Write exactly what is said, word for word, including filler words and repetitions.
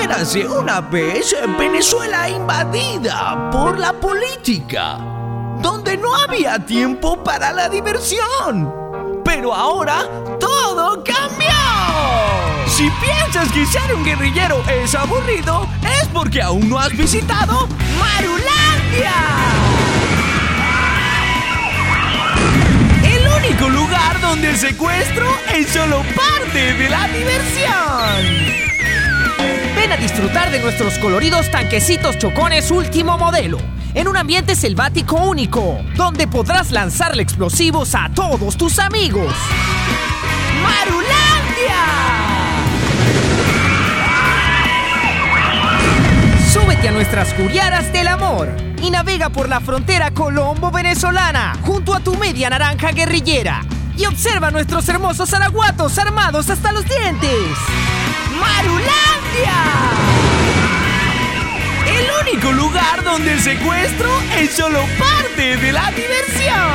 Érase una vez Venezuela invadida por la política, donde no había tiempo para la diversión. Pero ahora todo cambió. Si piensas que ser un guerrillero es aburrido, es porque aún no has visitado Marulandia. El único lugar donde el secuestro es solo parte de la diversión. Ven a disfrutar de nuestros coloridos tanquecitos chocones último modelo, en un ambiente selvático único, donde podrás lanzarle explosivos a todos tus amigos. ¡Marulandia! Súbete a nuestras curiaras del amor y navega por la frontera colombo-venezolana junto a tu media naranja guerrillera y observa nuestros hermosos araguatos armados hasta los dientes. ¡Marulandia! El único lugar donde el secuestro es solo parte de la diversión.